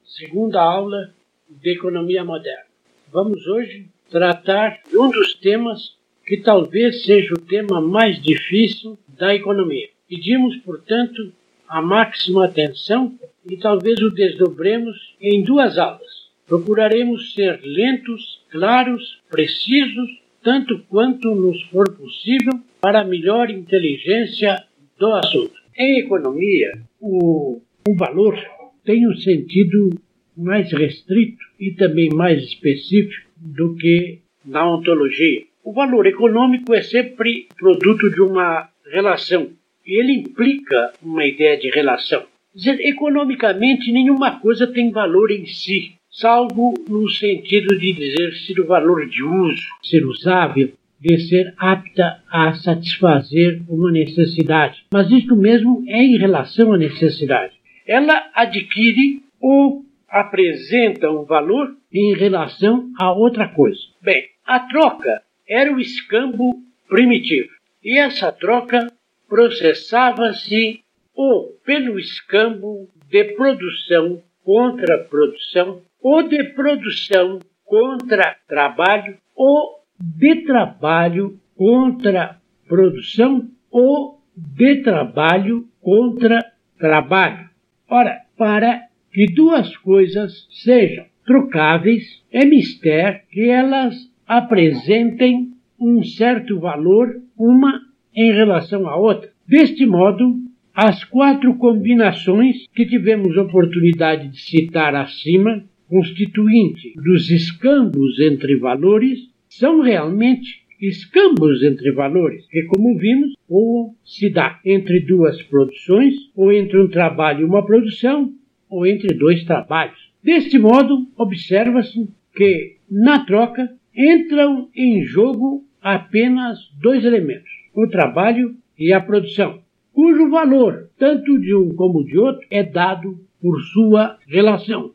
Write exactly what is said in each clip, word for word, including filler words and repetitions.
segunda aula de Economia Moderna. Vamos hoje tratar de um dos temas que talvez seja o tema mais difícil da economia. Pedimos, portanto, a máxima atenção e talvez o desdobremos em duas aulas. Procuraremos ser lentos, claros, precisos, tanto quanto nos for possível, para a melhor inteligência do assunto. Em economia, o, o valor tem um sentido mais restrito e também mais específico do que na ontologia. O valor econômico é sempre produto de uma relação e ele implica uma ideia de relação. Quer dizer, economicamente, nenhuma coisa tem valor em si, salvo no sentido de dizer ser o valor de uso, ser usável, de ser apta a satisfazer uma necessidade. Mas isto mesmo é em relação à necessidade. Ela adquire ou apresenta um valor em relação a outra coisa. Bem, a troca era o escambo primitivo. E essa troca processava-se ou pelo escambo de produção contra produção, ou de produção contra trabalho, ou de trabalho contra produção, ou de trabalho contra trabalho. Ora, para que duas coisas sejam trocáveis, é mister que elas apresentem um certo valor, uma em relação à outra. Deste modo, as quatro combinações que tivemos oportunidade de citar acima, constituinte dos escambos entre valores, são realmente escambos entre valores, que, como vimos, ou se dá entre duas produções, ou entre um trabalho e uma produção, ou entre dois trabalhos. Deste modo, observa-se que, na troca, entram em jogo apenas dois elementos, o trabalho e a produção, cujo valor, tanto de um como de outro, é dado por sua relação.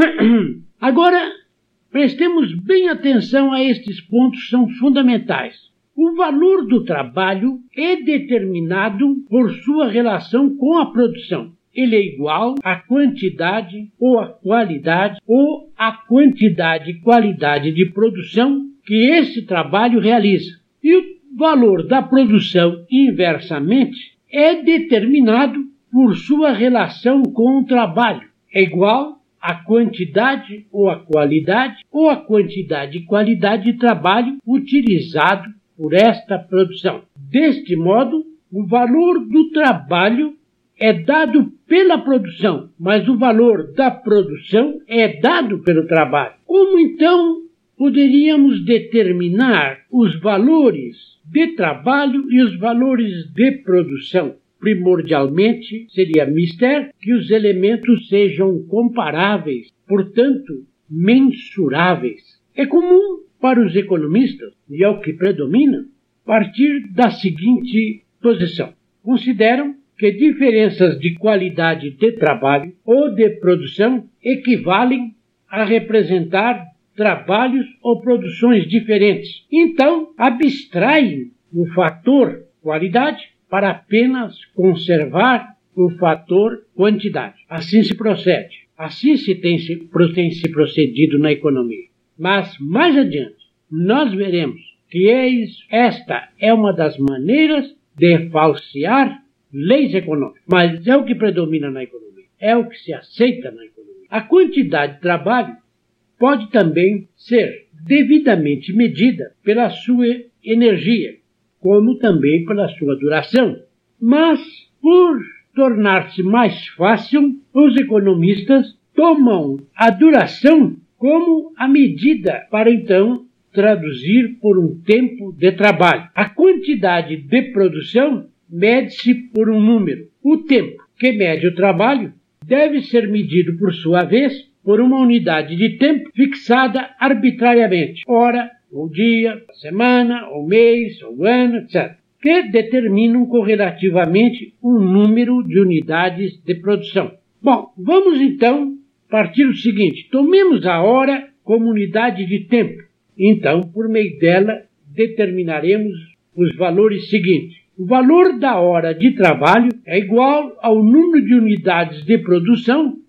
Agora, prestemos bem atenção a estes pontos, são fundamentais. O valor do trabalho é determinado por sua relação com a produção. Ele é igual à quantidade ou à qualidade ou à quantidade e qualidade de produção que esse trabalho realiza. E o valor da produção, inversamente, é determinado por sua relação com o trabalho. É igual à quantidade ou à qualidade ou à quantidade e qualidade de trabalho utilizado por esta produção. Deste modo, o valor do trabalho é dado pela produção, mas o valor da produção é dado pelo trabalho. Como então poderíamos determinar os valores de trabalho e os valores de produção? Primordialmente, seria mister que os elementos sejam comparáveis, portanto, mensuráveis. É comum para os economistas, e é o que predomina, partir da seguinte posição. Consideram que diferenças de qualidade de trabalho ou de produção equivalem a representar trabalhos ou produções diferentes. Então, abstraem o fator qualidade para apenas conservar o fator quantidade. Assim se procede. Assim se tem se, tem se procedido na economia. Mas, mais adiante, nós veremos que esta é uma das maneiras de falsear leis econômicas. Mas é o que predomina na economia. É o que se aceita na economia. A quantidade de trabalho pode também ser devidamente medida pela sua energia, como também pela sua duração. Mas, por tornar-se mais fácil, os economistas tomam a duração como a medida para, então, traduzir por um tempo de trabalho. A quantidade de produção mede-se por um número. O tempo que mede o trabalho deve ser medido, por sua vez, por uma unidade de tempo fixada arbitrariamente, hora, ou dia, semana, ou mês, ou ano, etcétera, que determinam correlativamente um número de unidades de produção. Bom, vamos então partir do seguinte: tomemos a hora como unidade de tempo. Então, por meio dela, determinaremos os valores seguintes. O valor da hora de trabalho é igual ao número de unidades de produção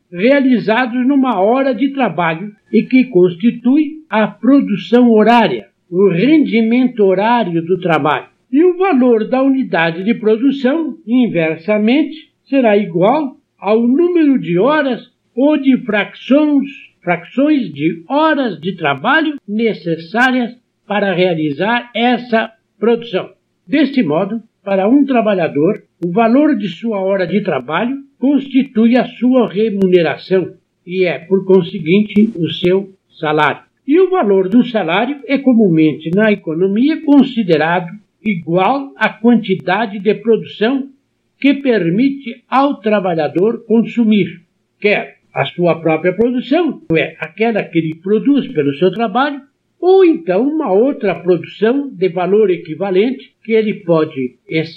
realizados numa hora de trabalho e que constitui a produção horária, o rendimento horário do trabalho. E o valor da unidade de produção, inversamente, será igual ao número de horas ou de frações, frações de horas de trabalho necessárias para realizar essa produção. Deste modo, para um trabalhador, o valor de sua hora de trabalho constitui a sua remuneração e é, por conseguinte, o seu salário. E o valor do salário é comumente na economia considerado igual à quantidade de produção que permite ao trabalhador consumir, quer a sua própria produção, isto é, aquela que ele produz pelo seu trabalho, ou então uma outra produção de valor equivalente que ele pode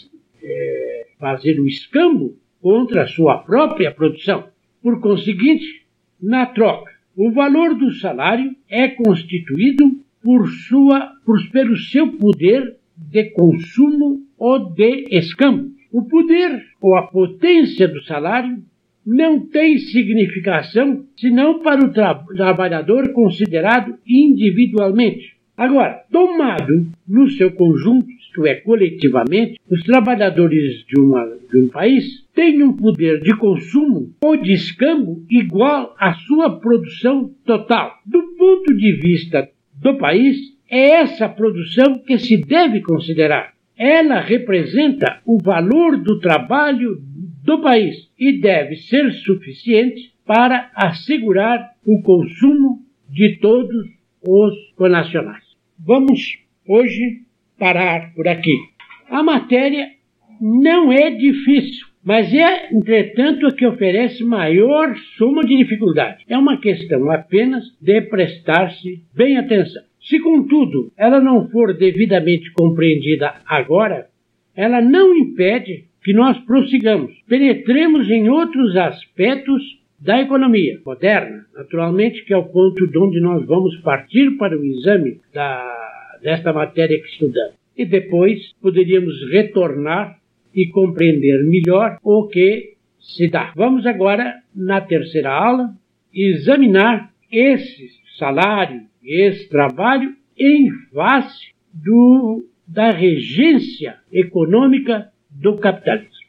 é, fazer o escambo contra a sua própria produção. Por conseguinte, na troca, o valor do salário é constituído por sua, por, pelo seu poder de consumo ou de escambo. O poder ou a potência do salário não tem significação senão para o tra- trabalhador considerado individualmente. Agora, tomado no seu conjunto, isto é, coletivamente, os trabalhadores de, uma, de um país têm um poder de consumo ou de escambo igual à sua produção total. Do ponto de vista do país, é essa produção que se deve considerar. Ela representa o valor do trabalho do país e deve ser suficiente para assegurar o consumo de todos os connacionais. Vamos hoje parar por aqui. A matéria não é difícil, mas é, entretanto, a que oferece maior soma de dificuldade. É uma questão apenas de prestar-se bem atenção. Se, contudo, ela não for devidamente compreendida agora, ela não impede que nós prossigamos, penetremos em outros aspectos da economia moderna, naturalmente, que é o ponto de onde nós vamos partir para o exame da, desta matéria que estudamos. E depois poderíamos retornar e compreender melhor o que se dá. Vamos agora, na terceira aula, examinar esse salário, esse trabalho em face do, da regência econômica do capitalismo.